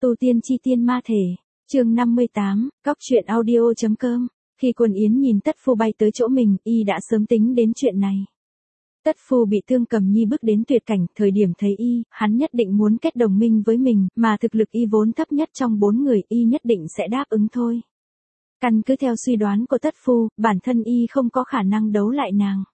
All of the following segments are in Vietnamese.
Tu tiên chi tiên ma thể, chương 58, góc truyện audio.com. Khi Quân Yến nhìn Tất Phu bay tới chỗ mình, y đã sớm tính đến chuyện này. Tất Phu bị Thương Cầm Nhi bước đến tuyệt cảnh, thời điểm thấy y, hắn nhất định muốn kết đồng minh với mình, mà thực lực y vốn thấp nhất trong 4 người, y nhất định sẽ đáp ứng thôi. Căn cứ theo suy đoán của Tất Phu, bản thân y không có khả năng đấu lại nàng.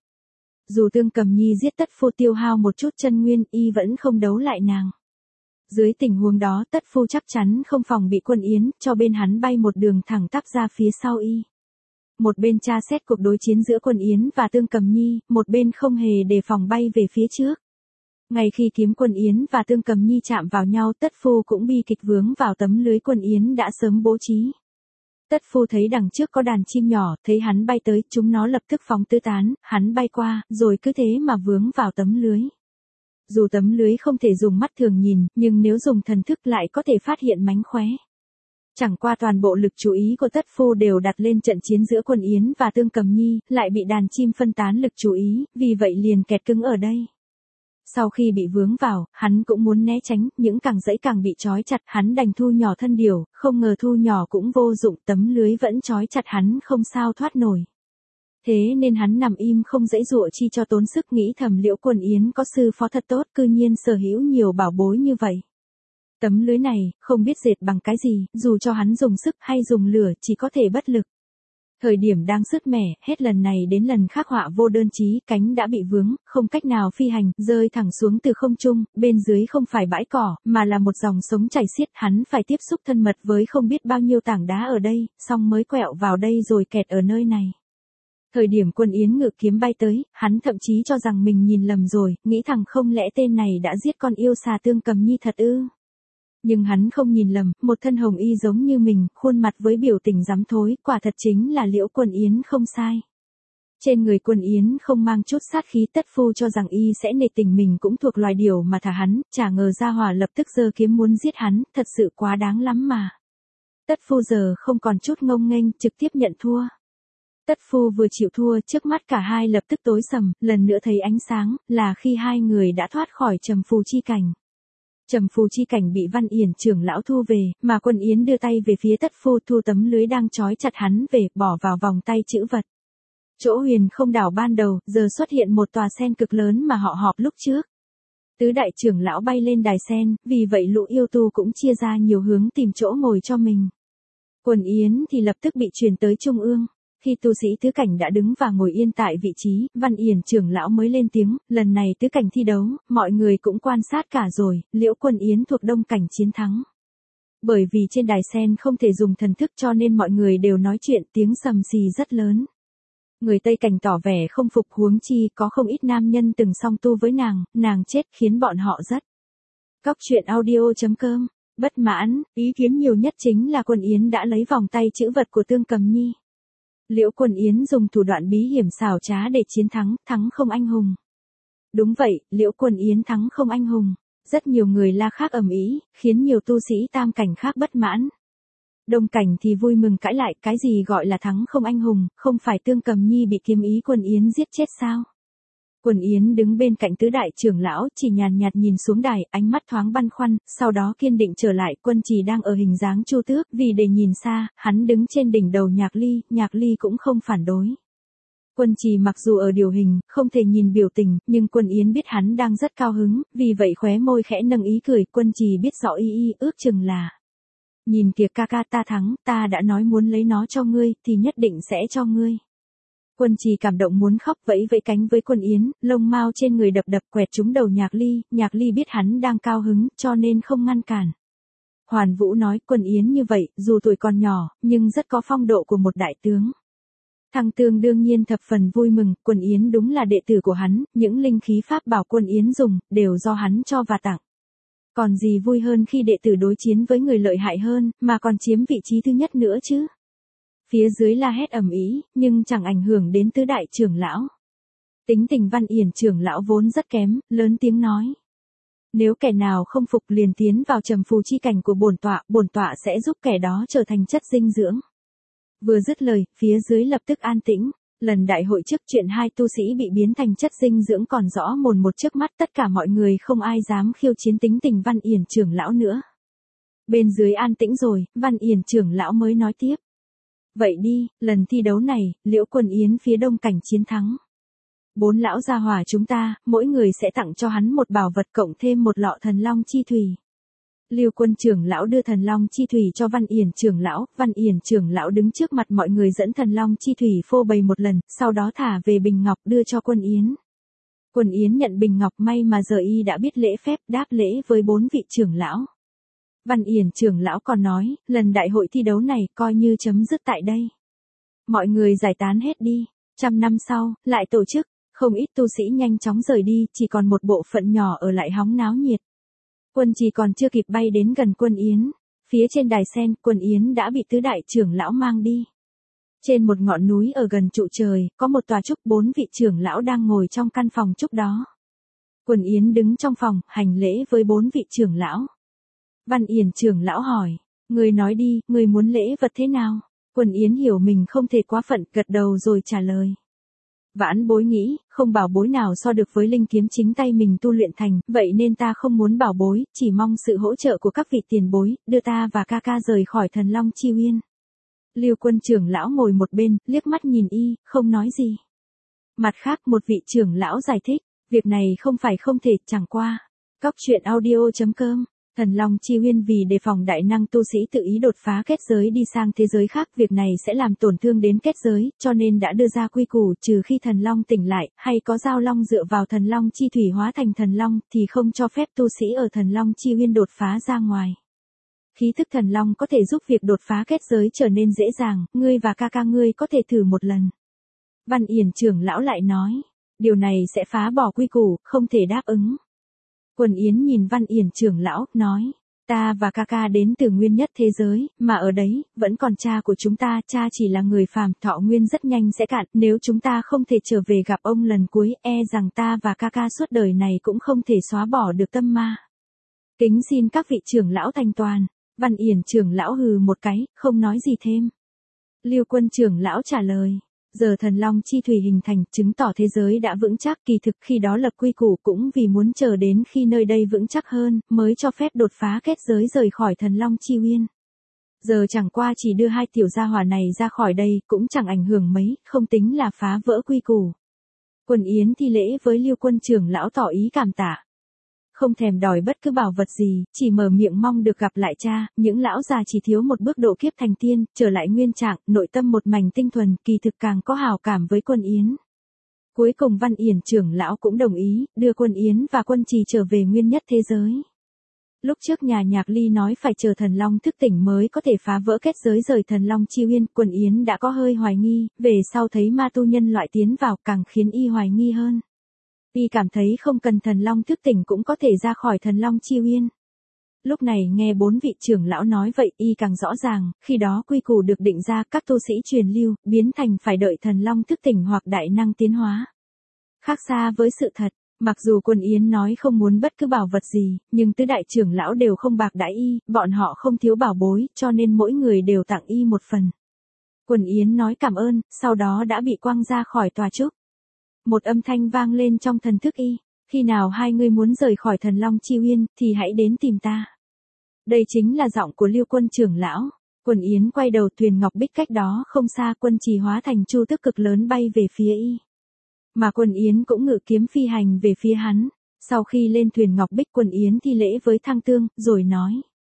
Dù Thương Cầm Nhi giết Tất Phu tiêu hao một chút chân nguyên, y vẫn không đấu lại nàng. Dưới tình huống đó, Tất Phu chắc chắn không phòng bị Quân Yến, cho bên hắn bay một đường thẳng tắp ra phía sau y. Một bên tra xét cuộc đối chiến giữa Quân Yến và Thương Cầm Nhi, một bên không hề đề phòng bay về phía trước. Ngay khi kiếm Quân Yến và Thương Cầm Nhi chạm vào nhau, Tất Phu cũng bi kịch vướng vào tấm lưới Quân Yến đã sớm bố trí. Tất Phu thấy đằng trước có đàn chim nhỏ, thấy hắn bay tới, chúng nó lập tức phóng tứ tán, hắn bay qua, rồi cứ thế mà vướng vào tấm lưới. Dù tấm lưới không thể dùng mắt thường nhìn, nhưng nếu dùng thần thức lại có thể phát hiện mánh khóe. Chẳng qua toàn bộ lực chú ý của Tất Phu đều đặt lên trận chiến giữa Quân Yến và Thương Cầm Nhi, lại bị đàn chim phân tán lực chú ý, vì vậy liền kẹt cứng ở đây. Sau khi bị vướng vào, hắn cũng muốn né tránh, những càng dãy càng bị trói chặt, hắn đành thu nhỏ thân điều, không ngờ thu nhỏ cũng vô dụng, tấm lưới vẫn trói chặt hắn không sao thoát nổi. Thế nên hắn nằm im không dãy dụa chi cho tốn sức, nghĩ thầm Liễu Quân Yến có sư phó thật tốt, cư nhiên sở hữu nhiều bảo bối như vậy. Tấm lưới này, không biết dệt bằng cái gì, dù cho hắn dùng sức hay dùng lửa, chỉ có thể bất lực. Thời điểm đang sứt mẻ, hết lần này đến lần khác họa vô đơn chí, cánh đã bị vướng, không cách nào phi hành, rơi thẳng xuống từ không trung, bên dưới không phải bãi cỏ, mà là một dòng sống chảy xiết, hắn phải tiếp xúc thân mật với không biết bao nhiêu tảng đá ở đây, xong mới quẹo vào đây rồi kẹt ở nơi này. Thời điểm Quân Yến ngự kiếm bay tới, hắn thậm chí cho rằng mình nhìn lầm rồi, nghĩ thằng không lẽ tên này đã giết con yêu xà Thương Cầm Nhi thật ư? Nhưng hắn không nhìn lầm, một thân hồng y giống như mình, khuôn mặt với biểu tình dám thối, quả thật chính là Liễu Quân Yến không sai. Trên người Quân Yến không mang chút sát khí, Tất Phu cho rằng y sẽ nể tình mình cũng thuộc loài điểu mà thả hắn, chả ngờ ra hỏa lập tức giơ kiếm muốn giết hắn, thật sự quá đáng lắm mà. Tất Phu giờ không còn chút ngông nghênh, trực tiếp nhận thua. Tất Phu vừa chịu thua, trước mắt cả hai lập tức tối sầm, lần nữa thấy ánh sáng, là khi hai người đã thoát khỏi Trầm Phù chi cảnh. Trầm Phù chi cảnh bị Văn Yển trưởng lão thu về, mà Quân Yến đưa tay về phía Tất Phu thu tấm lưới đang trói chặt hắn về, bỏ vào vòng tay chữ vật. Chỗ Huyền Không đảo ban đầu, giờ xuất hiện một tòa sen cực lớn mà họ họp lúc trước. Tứ đại trưởng lão bay lên đài sen, vì vậy lũ yêu tu cũng chia ra nhiều hướng tìm chỗ ngồi cho mình. Quân Yến thì lập tức bị truyền tới trung ương. Khi tu sĩ tứ cảnh đã đứng và ngồi yên tại vị trí, Văn Yển trưởng lão mới lên tiếng, lần này tứ cảnh thi đấu, mọi người cũng quan sát cả rồi, Liễu Quân Yến thuộc đông cảnh chiến thắng. Bởi vì trên đài sen không thể dùng thần thức cho nên mọi người đều nói chuyện, tiếng sầm xì rất lớn. Người Tây cảnh tỏ vẻ không phục, huống chi có không ít nam nhân từng song tu với nàng chết khiến bọn họ rất. Góc truyện audio.com, bất mãn, ý kiến nhiều nhất chính là Quân Yến đã lấy vòng tay chữ vật của Thương Cầm Nhi. Liễu Quân Yến dùng thủ đoạn bí hiểm xảo trá để chiến thắng, thắng không anh hùng. Đúng vậy, Liễu Quân Yến thắng không anh hùng. Rất nhiều người la khác ầm ĩ, khiến nhiều tu sĩ tam cảnh khác bất mãn. Đông cảnh thì vui mừng cãi lại, cái gì gọi là thắng không anh hùng, không phải Thương Cầm Nhi bị kiếm ý Quân Yến giết chết sao? Quân Yến đứng bên cạnh tứ đại trưởng lão, chỉ nhàn nhạt nhìn xuống đài, ánh mắt thoáng băn khoăn, sau đó kiên định trở lại. Quân Trì đang ở hình dáng Chu Tước, vì để nhìn xa, hắn đứng trên đỉnh đầu Nhạc Ly cũng không phản đối. Quân Trì mặc dù ở điều hình, không thể nhìn biểu tình, nhưng Quân Yến biết hắn đang rất cao hứng, vì vậy khóe môi khẽ nâng ý cười. Quân Trì biết rõ y ước chừng là: nhìn kìa ca ca, ta thắng, ta đã nói muốn lấy nó cho ngươi, thì nhất định sẽ cho ngươi. Quân Trì cảm động muốn khóc, vẫy vẫy cánh với Quân Yến, lông mao trên người đập quẹt trúng đầu Nhạc Ly biết hắn đang cao hứng, cho nên không ngăn cản. Hoàn Vũ nói, Quân Yến như vậy, dù tuổi còn nhỏ, nhưng rất có phong độ của một đại tướng. Thăng Tương đương nhiên thập phần vui mừng, Quân Yến đúng là đệ tử của hắn, những linh khí pháp bảo Quân Yến dùng, đều do hắn cho và tặng. Còn gì vui hơn khi đệ tử đối chiến với người lợi hại hơn, mà còn chiếm vị trí thứ nhất nữa chứ. Phía dưới la hét ầm ĩ, nhưng chẳng ảnh hưởng đến tứ đại trưởng lão. Tính tình Văn Yển trưởng lão vốn rất kém, lớn tiếng nói: nếu kẻ nào không phục liền tiến vào Trầm Phù chi cảnh của bổn tọa sẽ giúp kẻ đó trở thành chất dinh dưỡng. Vừa dứt lời, phía dưới lập tức an tĩnh. Lần đại hội trước, chuyện hai tu sĩ bị biến thành chất dinh dưỡng còn rõ mồn một trước mắt, tất cả mọi người không ai dám khiêu chiến tính tình Văn Yển trưởng lão nữa. Bên dưới an tĩnh rồi, Văn Yển trưởng lão mới nói tiếp. Vậy đi, lần thi đấu này, Liễu Quân Yến phía đông cảnh chiến thắng. 4 lão gia hỏa chúng ta, mỗi người sẽ tặng cho hắn một bảo vật cộng thêm một lọ thần long chi thủy. Lưu Quân trưởng lão đưa thần long chi thủy cho Văn Yển trưởng lão đứng trước mặt mọi người dẫn thần long chi thủy phô bày một lần, sau đó thả về bình ngọc đưa cho Quân Yến. Quân Yến nhận bình ngọc, may mà giờ y đã biết lễ phép, đáp lễ với 4 vị trưởng lão. Văn Yển trưởng lão còn nói, lần đại hội thi đấu này coi như chấm dứt tại đây. Mọi người giải tán hết đi, 100 năm sau, lại tổ chức, không ít tu sĩ nhanh chóng rời đi, chỉ còn một bộ phận nhỏ ở lại hóng náo nhiệt. Quân Trì còn chưa kịp bay đến gần Quân Yến, phía trên đài sen, Quân Yến đã bị tứ đại trưởng lão mang đi. Trên một ngọn núi ở gần trụ trời, có một tòa trúc, 4 vị trưởng lão đang ngồi trong căn phòng trúc đó. Quân Yến đứng trong phòng, hành lễ với 4 vị trưởng lão. Văn Yển trưởng lão hỏi, người nói đi, người muốn lễ vật thế nào? Quân Yến hiểu mình không thể quá phận, gật đầu rồi trả lời. Vãn bối nghĩ, không bảo bối nào so được với linh kiếm chính tay mình tu luyện thành, vậy nên ta không muốn bảo bối, chỉ mong sự hỗ trợ của các vị tiền bối, đưa ta và ca ca rời khỏi thần long chi uyên. Lưu Quân trưởng lão ngồi một bên, liếc mắt nhìn y, không nói gì. Mặt khác một vị trưởng lão giải thích, việc này không phải không thể, chẳng qua. Cóc truyện audio.com. Thần Long Chi Uyên vì đề phòng đại năng tu sĩ tự ý đột phá kết giới đi sang thế giới khác, việc này sẽ làm tổn thương đến kết giới, cho nên đã đưa ra quy củ, trừ khi thần long tỉnh lại, hay có giao long dựa vào thần long chi thủy hóa thành thần long, thì không cho phép tu sĩ ở thần Long Chi Uyên đột phá ra ngoài. Khí thức thần long có thể giúp việc đột phá kết giới trở nên dễ dàng, ngươi và ca ca ngươi có thể thử một lần. Văn Yển trưởng lão lại nói, điều này sẽ phá bỏ quy củ, không thể đáp ứng. Quân Yến nhìn Văn Yển trưởng lão, nói, ta và ca ca đến từ nguyên nhất thế giới, mà ở đấy, vẫn còn cha của chúng ta, cha chỉ là người phàm, thọ nguyên rất nhanh sẽ cạn, nếu chúng ta không thể trở về gặp ông lần cuối, rằng ta và ca ca suốt đời này cũng không thể xóa bỏ được tâm ma. Kính xin các vị trưởng lão thành toàn. Văn Yển trưởng lão hừ một cái, không nói gì thêm. Lưu Quân trưởng lão trả lời, giờ thần long chi thủy hình thành, chứng tỏ thế giới đã vững chắc, kỳ thực khi đó lập quy củ cũng vì muốn chờ đến khi nơi đây vững chắc hơn, mới cho phép đột phá kết giới rời khỏi thần long chi uyên. Giờ chẳng qua chỉ đưa 2 tiểu gia hỏa này ra khỏi đây, cũng chẳng ảnh hưởng mấy, không tính là phá vỡ quy củ. Quân Yến thi lễ với Lưu Quân trưởng lão tỏ ý cảm tạ. Không thèm đòi bất cứ bảo vật gì, chỉ mở miệng mong được gặp lại cha, những lão già chỉ thiếu một bước độ kiếp thành tiên, trở lại nguyên trạng, nội tâm một mảnh tinh thuần, kỳ thực càng có hào cảm với Quân Yến. Cuối cùng Văn Yển trưởng lão cũng đồng ý, đưa Quân Yến và Quân Trì trở về nguyên nhất thế giới. Lúc trước nhà Nhạc Ly nói phải chờ thần long thức tỉnh mới có thể phá vỡ kết giới rời thần long chi uyên, Quân Yến đã có hơi hoài nghi, về sau thấy ma tu nhân loại tiến vào càng khiến y hoài nghi hơn. Y cảm thấy không cần thần long thức tỉnh cũng có thể ra khỏi thần long chi uyên. Lúc này nghe 4 vị trưởng lão nói vậy, y càng rõ ràng, khi đó quy củ được định ra, các tu sĩ truyền lưu, biến thành phải đợi thần long thức tỉnh hoặc đại năng tiến hóa. Khác xa với sự thật, mặc dù Quân Yến nói không muốn bất cứ bảo vật gì, nhưng tứ đại trưởng lão đều không bạc đãi y, bọn họ không thiếu bảo bối, cho nên mỗi người đều tặng y một phần. Quân Yến nói cảm ơn, sau đó đã bị quăng ra khỏi tòa trúc. Một âm thanh vang lên trong thần thức y, khi nào hai người muốn rời khỏi thần long chi uyên, thì hãy đến tìm ta. Đây chính là giọng của Lưu Quân trưởng lão. Quân Yến quay đầu, thuyền ngọc bích cách đó không xa, Quân Trì hóa thành chu tước cực lớn bay về phía y. Mà Quân Yến cũng ngự kiếm phi hành về phía hắn. Sau khi lên thuyền ngọc bích, Quân Yến thi lễ với Thăng Tương, rồi nói.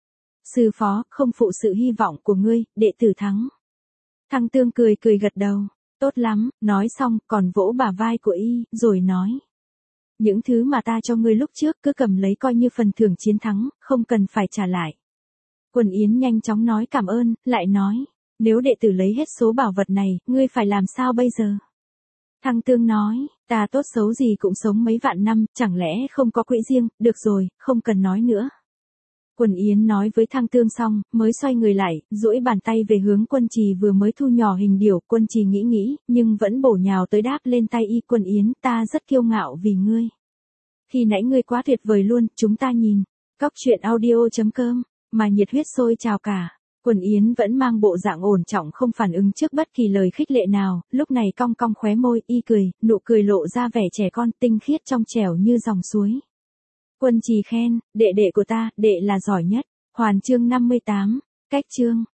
Sư phó, không phụ sự hy vọng của ngươi, đệ tử thắng. Thăng Tương cười gật đầu. Tốt lắm, nói xong, còn vỗ bả vai của y, rồi nói. Những thứ mà ta cho ngươi lúc trước cứ cầm lấy coi như phần thưởng chiến thắng, không cần phải trả lại. Quân Yến nhanh chóng nói cảm ơn, lại nói. Nếu đệ tử lấy hết số bảo vật này, ngươi phải làm sao bây giờ? Thăng Tương nói, ta tốt xấu gì cũng sống mấy vạn năm, chẳng lẽ không có quỹ riêng, được rồi, không cần nói nữa. Quân Yến nói với Thăng Tương xong, mới xoay người lại, duỗi bàn tay về hướng Quân Trì vừa mới thu nhỏ hình điểu. Quân Trì nghĩ, nhưng vẫn bổ nhào tới đáp lên tay y. Quân Yến, ta rất kiêu ngạo vì ngươi. Khi nãy ngươi quá tuyệt vời luôn, chúng ta nhìn. Cóc truyện audio.com, mà nhiệt huyết sôi trào cả. Quân Yến vẫn mang bộ dạng ổn trọng, không phản ứng trước bất kỳ lời khích lệ nào, lúc này cong cong khóe môi, y cười, nụ cười lộ ra vẻ trẻ con, tinh khiết trong trẻo như dòng suối. Quân Trì khen, đệ của ta, đệ là giỏi nhất. Hoàn chương 58, cách chương.